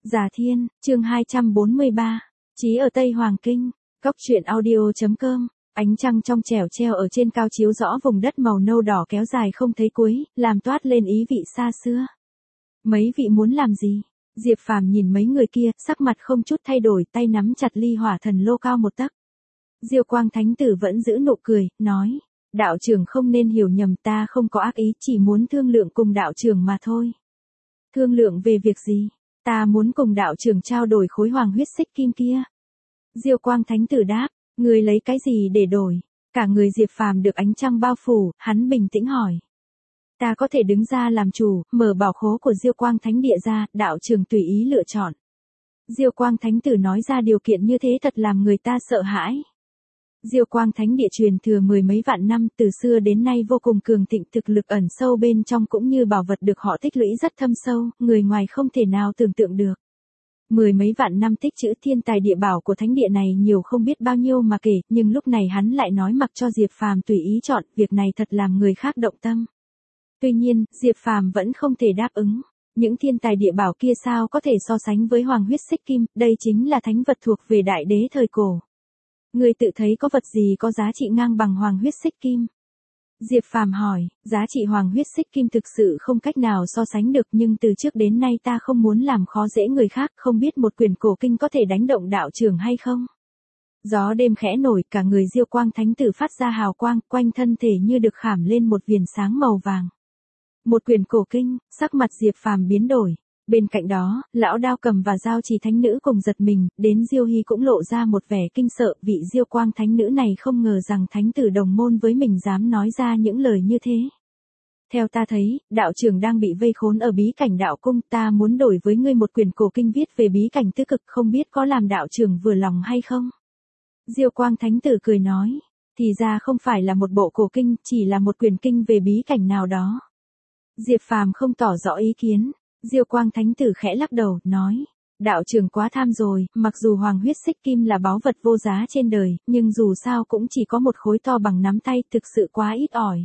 Già Thiên, chương 243. Chí ở Tây Hoàng Kinh. Cốc truyện audio.com. Ánh trăng trong trẻo treo ở trên cao chiếu rõ vùng đất màu nâu đỏ kéo dài không thấy cuối, làm toát lên ý vị xa xưa. Mấy vị muốn làm gì? Diệp Phàm nhìn mấy người kia, sắc mặt không chút thay đổi, tay nắm chặt ly hỏa thần lô cao một tấc. Diêu Quang Thánh Tử vẫn giữ nụ cười, nói: đạo trưởng không nên hiểu nhầm, ta không có ác ý, chỉ muốn thương lượng cùng đạo trưởng mà thôi. Thương lượng về việc gì? Ta muốn cùng đạo trưởng trao đổi khối hoàng huyết xích kim kia. Diêu Quang Thánh Tử đáp: người lấy cái gì để đổi? Cả người Diệp Phàm được ánh trăng bao phủ, hắn bình tĩnh hỏi: ta có thể đứng ra làm chủ, mở bảo khố của Diêu Quang Thánh Địa ra, đạo trưởng tùy ý lựa chọn. Diêu Quang Thánh Tử nói ra điều kiện như thế thật làm người ta sợ hãi. Diêu Quang Thánh Địa truyền thừa mười mấy vạn năm, từ xưa đến nay vô cùng cường thịnh, thực lực ẩn sâu bên trong cũng như bảo vật được họ tích lũy rất thâm sâu, người ngoài không thể nào tưởng tượng được. Mười mấy vạn năm tích trữ thiên tài địa bảo của thánh địa này nhiều không biết bao nhiêu mà kể, nhưng lúc này hắn lại nói mặc cho Diệp Phàm tùy ý chọn, việc này thật làm người khác động tâm. Tuy nhiên, Diệp Phàm vẫn không thể đáp ứng. Những thiên tài địa bảo kia sao có thể so sánh với hoàng huyết xích kim, đây chính là thánh vật thuộc về đại đế thời cổ. Người tự thấy có vật gì có giá trị ngang bằng hoàng huyết xích kim? Diệp Phàm hỏi. Giá trị hoàng huyết xích kim thực sự không cách nào so sánh được, nhưng từ trước đến nay ta không muốn làm khó dễ người khác, không biết một quyển cổ kinh có thể đánh động đạo trưởng hay không? Gió đêm khẽ nổi, cả người Diêu Quang Thánh Tử phát ra hào quang, quanh thân thể như được khảm lên một viền sáng màu vàng. Một quyển cổ kinh, sắc mặt Diệp Phàm biến đổi. Bên cạnh đó, lão Đao Cầm và Giao Trì Thánh Nữ cùng giật mình, đến Diêu Hy cũng lộ ra một vẻ kinh sợ, vị Diêu Quang Thánh Nữ này không ngờ rằng Thánh Tử đồng môn với mình dám nói ra những lời như thế. Theo ta thấy, đạo trưởng đang bị vây khốn ở bí cảnh đạo cung, ta muốn đổi với ngươi một quyển cổ kinh viết về bí cảnh tứ cực, không biết có làm đạo trưởng vừa lòng hay không? Diêu Quang Thánh Tử cười nói, thì ra không phải là một bộ cổ kinh, chỉ là một quyển kinh về bí cảnh nào đó. Diệp Phàm không tỏ rõ ý kiến. Diêu Quang Thánh Tử khẽ lắc đầu, nói: đạo trưởng quá tham rồi, mặc dù hoàng huyết xích kim là báu vật vô giá trên đời, nhưng dù sao cũng chỉ có một khối to bằng nắm tay, thực sự quá ít ỏi.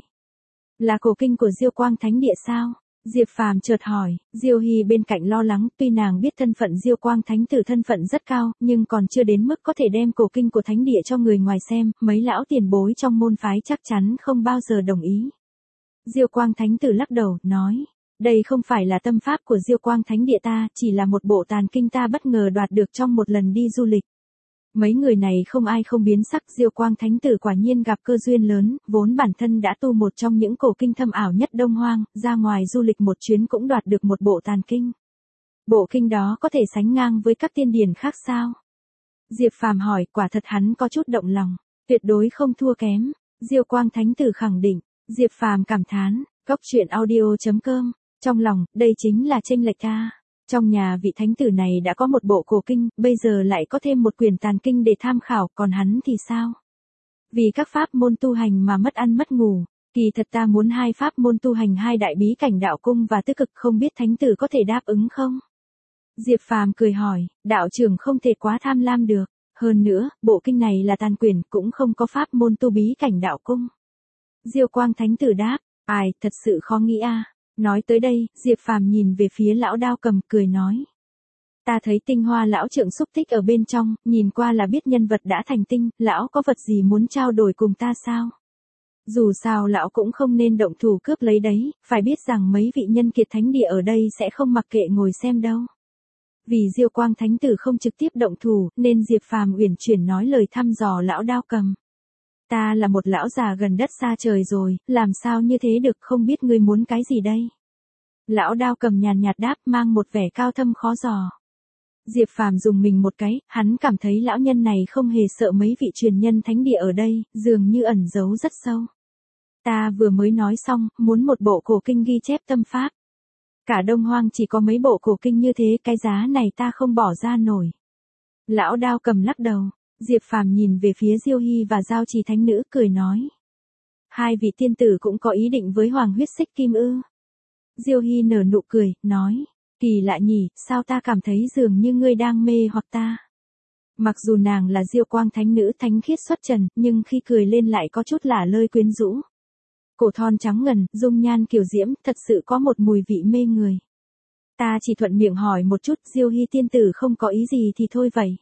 Là cổ kinh của Diêu Quang Thánh Địa sao? Diệp Phàm chợt hỏi. Diêu Hy bên cạnh lo lắng, tuy nàng biết thân phận Diêu Quang Thánh Tử thân phận rất cao, nhưng còn chưa đến mức có thể đem cổ kinh của Thánh Địa cho người ngoài xem, mấy lão tiền bối trong môn phái chắc chắn không bao giờ đồng ý. Diêu Quang Thánh Tử lắc đầu, nói: đây không phải là tâm pháp của Diêu Quang Thánh Địa ta, chỉ là một bộ tàn kinh ta bất ngờ đoạt được trong một lần đi du lịch. Mấy người này không ai không biến sắc, Diêu Quang Thánh Tử quả nhiên gặp cơ duyên lớn, vốn bản thân đã tu một trong những cổ kinh thâm ảo nhất Đông Hoang, ra ngoài du lịch một chuyến cũng đoạt được một bộ tàn kinh. Bộ kinh đó có thể sánh ngang với các tiên điển khác sao? Diệp Phàm hỏi, quả thật hắn có chút động lòng, tuyệt đối không thua kém. Diêu Quang Thánh Tử khẳng định. Diệp Phàm cảm thán. Cốc truyện audio.com. Trong lòng, đây chính là chênh lệch ta. Trong nhà vị thánh tử này đã có một bộ cổ kinh, bây giờ lại có thêm một quyển tàn kinh để tham khảo, còn hắn thì sao? Vì các pháp môn tu hành mà mất ăn mất ngủ, kỳ thật ta muốn hai pháp môn tu hành hai đại bí cảnh đạo cung và tứ cực, không biết thánh tử có thể đáp ứng không? Diệp Phàm cười hỏi, đạo trưởng không thể quá tham lam được, hơn nữa, bộ kinh này là tàn quyển, cũng không có pháp môn tu bí cảnh đạo cung. Diêu Quang Thánh Tử đáp, ai, thật sự khó nghĩ a. Nói tới đây, Diệp Phàm nhìn về phía lão Đao Cầm, cười nói: ta thấy tinh hoa lão trượng xúc tích ở bên trong, nhìn qua là biết nhân vật đã thành tinh, lão có vật gì muốn trao đổi cùng ta sao? Dù sao lão cũng không nên động thủ cướp lấy đấy, phải biết rằng mấy vị nhân kiệt thánh địa ở đây sẽ không mặc kệ ngồi xem đâu. Vì Diêu Quang Thánh Tử không trực tiếp động thủ, nên Diệp Phàm uyển chuyển nói lời thăm dò lão Đao Cầm. Ta là một lão già gần đất xa trời rồi, làm sao như thế được, không biết ngươi muốn cái gì đây? Lão Đao Cầm nhàn nhạt đáp, mang một vẻ cao thâm khó dò. Diệp Phàm dùng mình một cái, hắn cảm thấy lão nhân này không hề sợ mấy vị truyền nhân thánh địa ở đây, dường như ẩn giấu rất sâu. Ta vừa mới nói xong, muốn một bộ cổ kinh ghi chép tâm pháp. Cả Đông Hoang chỉ có mấy bộ cổ kinh như thế, cái giá này ta không bỏ ra nổi. Lão Đao Cầm lắc đầu. Diệp Phàm nhìn về phía Diêu Hy và Giao Trì Thánh Nữ, cười nói: hai vị tiên tử cũng có ý định với hoàng huyết xích kim ư? Diêu Hy nở nụ cười, nói: kỳ lạ nhỉ, sao ta cảm thấy dường như ngươi đang mê hoặc ta? Mặc dù nàng là Diêu Quang Thánh Nữ thánh khiết xuất trần, nhưng khi cười lên lại có chút lả lơi quyến rũ. Cổ thon trắng ngần, dung nhan kiều diễm, thật sự có một mùi vị mê người. Ta chỉ thuận miệng hỏi một chút, Diêu Hy tiên tử không có ý gì thì thôi vậy.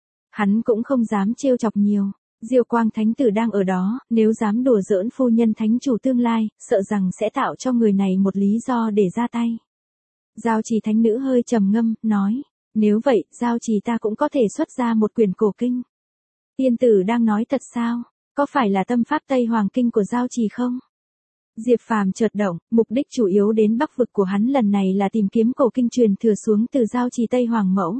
Hắn cũng không dám trêu chọc nhiều. Diêu Quang thánh tử đang ở đó, nếu dám đùa giỡn phu nhân thánh chủ tương lai, sợ rằng sẽ tạo cho người này một lý do để ra tay. Giao Trì thánh nữ hơi trầm ngâm, nói, nếu vậy, Giao Trì ta cũng có thể xuất ra một quyển cổ kinh. Tiên tử đang nói thật sao? Có phải là tâm pháp Tây Hoàng Kinh của Giao Trì không? Diệp Phàm chợt động, mục đích chủ yếu đến Bắc vực của hắn lần này là tìm kiếm cổ kinh truyền thừa xuống từ Giao Trì Tây Hoàng mẫu.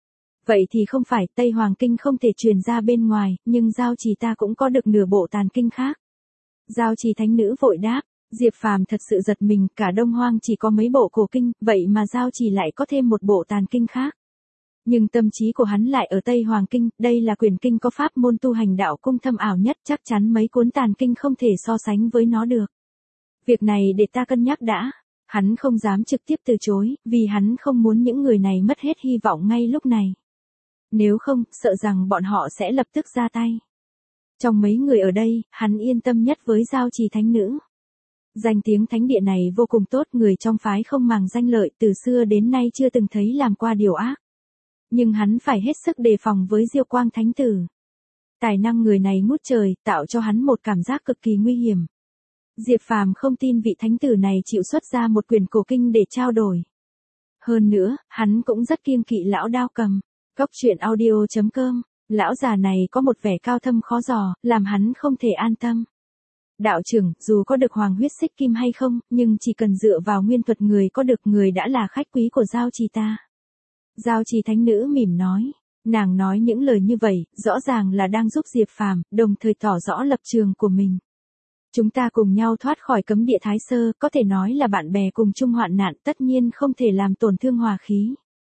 Vậy thì không phải, Tây Hoàng Kinh không thể truyền ra bên ngoài, nhưng Giao Trì ta cũng có được nửa bộ tàn kinh khác. Giao Trì thánh nữ vội đáp, Diệp Phàm thật sự giật mình, cả Đông Hoang chỉ có mấy bộ cổ kinh, vậy mà Giao Trì lại có thêm một bộ tàn kinh khác. Nhưng tâm trí của hắn lại ở Tây Hoàng Kinh, đây là quyển kinh có pháp môn tu hành đạo cung thâm ảo nhất, chắc chắn mấy cuốn tàn kinh không thể so sánh với nó được. Việc này để ta cân nhắc đã. Hắn không dám trực tiếp từ chối, vì hắn không muốn những người này mất hết hy vọng ngay lúc này. Nếu không, sợ rằng bọn họ sẽ lập tức ra tay. Trong mấy người ở đây, hắn yên tâm nhất với Giao Trì thánh nữ. Danh tiếng thánh địa này vô cùng tốt, người trong phái không màng danh lợi, từ xưa đến nay chưa từng thấy làm qua điều ác. Nhưng hắn phải hết sức đề phòng với Diêu Quang thánh tử. Tài năng người này ngút trời, tạo cho hắn một cảm giác cực kỳ nguy hiểm. Diệp Phàm không tin vị thánh tử này chịu xuất ra một quyển cổ kinh để trao đổi. Hơn nữa, hắn cũng rất kiêng kỵ lão Đao Cầm. Cốc truyện audio.com, lão già này có một vẻ cao thâm khó dò, làm hắn không thể an tâm. Đạo trưởng, dù có được hoàng huyết xích kim hay không, nhưng chỉ cần dựa vào nguyên thuật người có được, người đã là khách quý của Giao Trì ta. Giao Trì thánh nữ mỉm nói, nàng nói những lời như vậy, rõ ràng là đang giúp Diệp Phàm, đồng thời tỏ rõ lập trường của mình. Chúng ta cùng nhau thoát khỏi cấm địa Thái Sơ, có thể nói là bạn bè cùng chung hoạn nạn, tất nhiên không thể làm tổn thương hòa khí.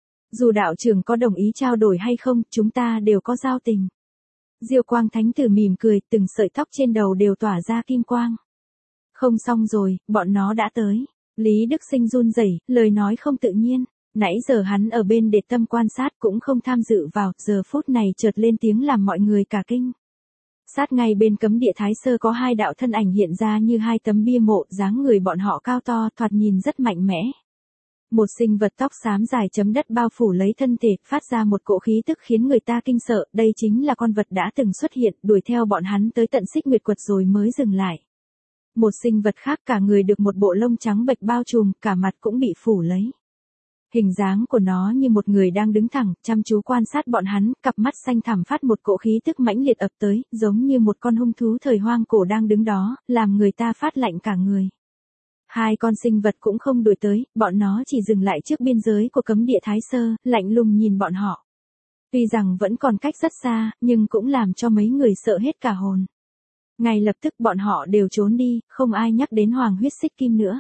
Dù đạo trưởng có đồng ý trao đổi hay không, chúng ta đều có giao tình. Diêu Quang thánh tử mỉm cười, từng sợi tóc trên đầu đều tỏa ra kim quang. Không xong rồi, bọn nó đã tới. Lý Đức Sinh run rẩy, lời nói không tự nhiên. Nãy giờ hắn ở bên để tâm quan sát cũng không tham dự vào, giờ phút này chợt lên tiếng làm mọi người cả kinh. Sát ngay bên cấm địa Thái Sơ có hai đạo thân ảnh hiện ra như hai tấm bia mộ, dáng người bọn họ cao to, thoạt nhìn rất mạnh mẽ. Một sinh vật tóc xám dài chấm đất bao phủ lấy thân thể, phát ra một cỗ khí tức khiến người ta kinh sợ, đây chính là con vật đã từng xuất hiện, đuổi theo bọn hắn tới tận Xích Nguyệt Quật rồi mới dừng lại. Một sinh vật khác cả người được một bộ lông trắng bệch bao trùm, cả mặt cũng bị phủ lấy. Hình dáng của nó như một người đang đứng thẳng, chăm chú quan sát bọn hắn, cặp mắt xanh thẳm phát một cỗ khí tức mãnh liệt ập tới, giống như một con hung thú thời hoang cổ đang đứng đó, làm người ta phát lạnh cả người. Hai con sinh vật cũng không đuổi tới, bọn nó chỉ dừng lại trước biên giới của cấm địa Thái Sơ, lạnh lùng nhìn bọn họ. Tuy rằng vẫn còn cách rất xa, nhưng cũng làm cho mấy người sợ hết cả hồn. Ngay lập tức bọn họ đều trốn đi, không ai nhắc đến hoàng huyết xích kim nữa.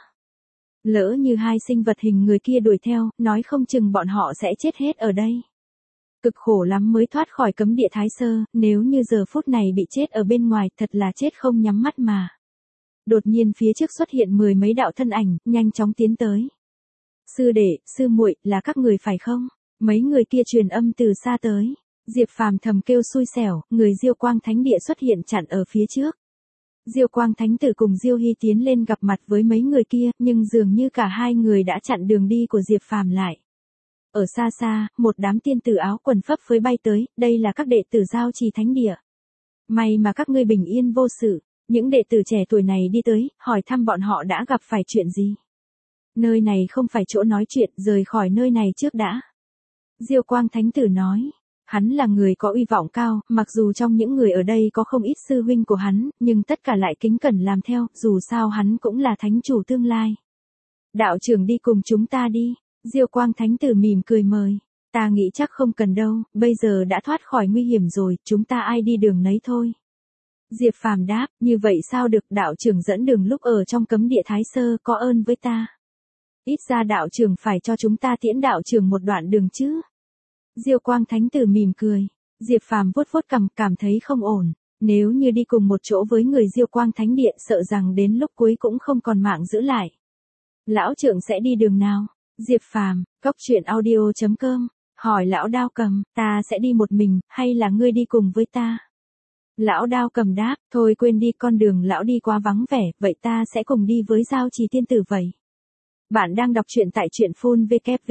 Lỡ như hai sinh vật hình người kia đuổi theo, nói không chừng bọn họ sẽ chết hết ở đây. Cực khổ lắm mới thoát khỏi cấm địa Thái Sơ, nếu như giờ phút này bị chết ở bên ngoài, thật là chết không nhắm mắt mà. Đột nhiên phía trước xuất hiện 10 mấy đạo thân ảnh, nhanh chóng tiến tới. Sư đệ, sư muội, là các người phải không? Mấy người kia truyền âm từ xa tới. Diệp Phàm thầm kêu xui xẻo, người Diêu Quang thánh địa xuất hiện chặn ở phía trước. Diêu Quang thánh tử cùng Diêu Hy tiến lên gặp mặt với mấy người kia, nhưng dường như cả hai người đã chặn đường đi của Diệp Phàm lại. Ở xa xa, một đám tiên tử áo quần phấp phới bay tới, đây là các đệ tử Giao Trì thánh địa. May mà các ngươi bình yên vô sự. Những đệ tử trẻ tuổi này đi tới, hỏi thăm bọn họ đã gặp phải chuyện gì. Nơi này không phải chỗ nói chuyện, rời khỏi nơi này trước đã. Diêu Quang thánh tử nói, hắn là người có uy vọng cao, mặc dù trong những người ở đây có không ít sư huynh của hắn, nhưng tất cả lại kính cẩn làm theo, dù sao hắn cũng là thánh chủ tương lai. Đạo trưởng đi cùng chúng ta đi. Diêu Quang thánh tử mỉm cười mời. Ta nghĩ chắc không cần đâu, bây giờ đã thoát khỏi nguy hiểm rồi, chúng ta ai đi đường nấy thôi. Diệp Phàm đáp, như vậy sao được, đạo trưởng dẫn đường lúc ở trong cấm địa Thái Sơ, có ơn với ta. Ít ra đạo trưởng phải cho chúng ta tiễn đạo trưởng một đoạn đường chứ. Diêu Quang thánh tử mỉm cười. Diệp Phàm vuốt vuốt cằm, cảm thấy không ổn. Nếu như đi cùng một chỗ với người Diêu Quang thánh địa, sợ rằng đến lúc cuối cũng không còn mạng giữ lại. Lão trưởng sẽ đi đường nào? Diệp Phàm, cốc truyện audio.com, hỏi lão Đao Cầm, ta sẽ đi một mình, hay là ngươi đi cùng với ta? Lão Đao Cầm đáp, thôi quên đi, con đường lão đi quá vắng vẻ, vậy ta sẽ cùng đi với Giao Trì tiên tử vậy. Bạn đang đọc truyện tại truyện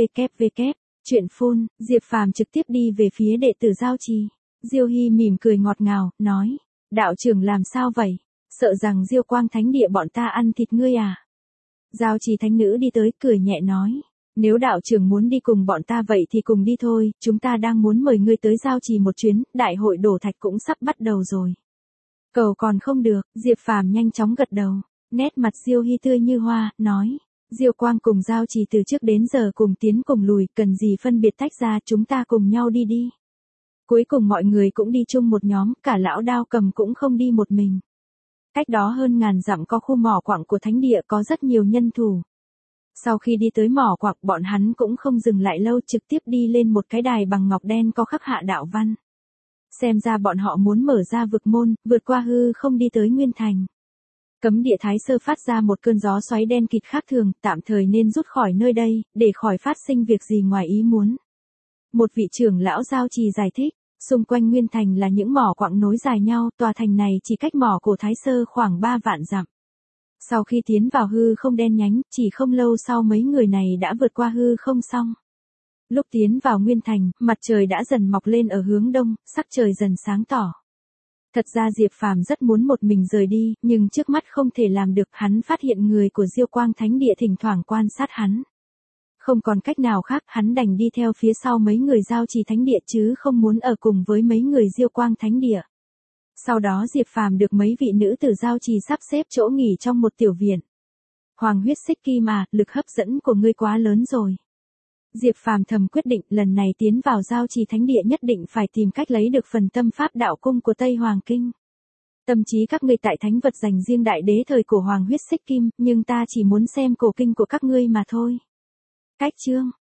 www. Truyện Phun, Diệp Phàm trực tiếp đi về phía đệ tử Giao Trì. Diêu Hy mỉm cười ngọt ngào, nói, đạo trưởng làm sao vậy? Sợ rằng Diêu Quang Thánh Địa bọn ta ăn thịt ngươi à? Giao Trì thánh nữ đi tới cười nhẹ nói, nếu đạo trưởng muốn đi cùng bọn ta vậy thì cùng đi thôi, chúng ta đang muốn mời ngươi tới Giao Trì một chuyến, đại hội đổ thạch cũng sắp bắt đầu rồi. Cầu còn không được, Diệp Phàm nhanh chóng gật đầu, nét mặt Diêu Hy tươi như hoa, nói, Diêu Quang cùng Giao Trì từ trước đến giờ cùng tiến cùng lùi, cần gì phân biệt tách ra, chúng ta cùng nhau đi đi. Cuối cùng mọi người cũng đi chung một nhóm, cả lão Đao Cầm cũng không đi một mình. Cách đó hơn ngàn dặm có khu mỏ quặng của thánh địa, có rất nhiều nhân thủ. Sau khi đi tới mỏ quặng, bọn hắn cũng không dừng lại lâu, trực tiếp đi lên một cái đài bằng ngọc đen có khắc hạ đạo văn. Xem ra bọn họ muốn mở ra vực môn, vượt qua hư không đi tới Nguyên Thành. Cấm địa Thái Sơ phát ra một cơn gió xoáy đen kịt khác thường, tạm thời nên rút khỏi nơi đây, để khỏi phát sinh việc gì ngoài ý muốn. Một vị trưởng lão Giao Trì giải thích, xung quanh Nguyên Thành là những mỏ quặng nối dài nhau, tòa thành này chỉ cách mỏ cổ Thái Sơ khoảng 3 vạn dặm. Sau khi tiến vào hư không đen nhánh, chỉ không lâu sau mấy người này đã vượt qua hư không xong. Lúc tiến vào Nguyên Thành, mặt trời đã dần mọc lên ở hướng đông, sắc trời dần sáng tỏ. Thật ra Diệp Phàm rất muốn một mình rời đi, nhưng trước mắt không thể làm được, hắn phát hiện người của Diêu Quang Thánh Địa thỉnh thoảng quan sát hắn. Không còn cách nào khác, hắn đành đi theo phía sau mấy người Giao Trì Thánh Địa chứ không muốn ở cùng với mấy người Diêu Quang Thánh Địa. Sau đó Diệp Phàm được mấy vị nữ tử Giao Trì sắp xếp chỗ nghỉ trong một tiểu viện. Hoàng huyết xích kim mà, lực hấp dẫn của ngươi quá lớn rồi. Diệp Phàm thầm quyết định lần này tiến vào Giao Trì Thánh Địa nhất định phải tìm cách lấy được phần tâm pháp đạo cung của Tây Hoàng Kinh. Tâm trí các ngươi tại thánh vật dành riêng đại đế thời cổ Hoàng huyết xích kim, nhưng ta chỉ muốn xem cổ kinh của các ngươi mà thôi. Cách chương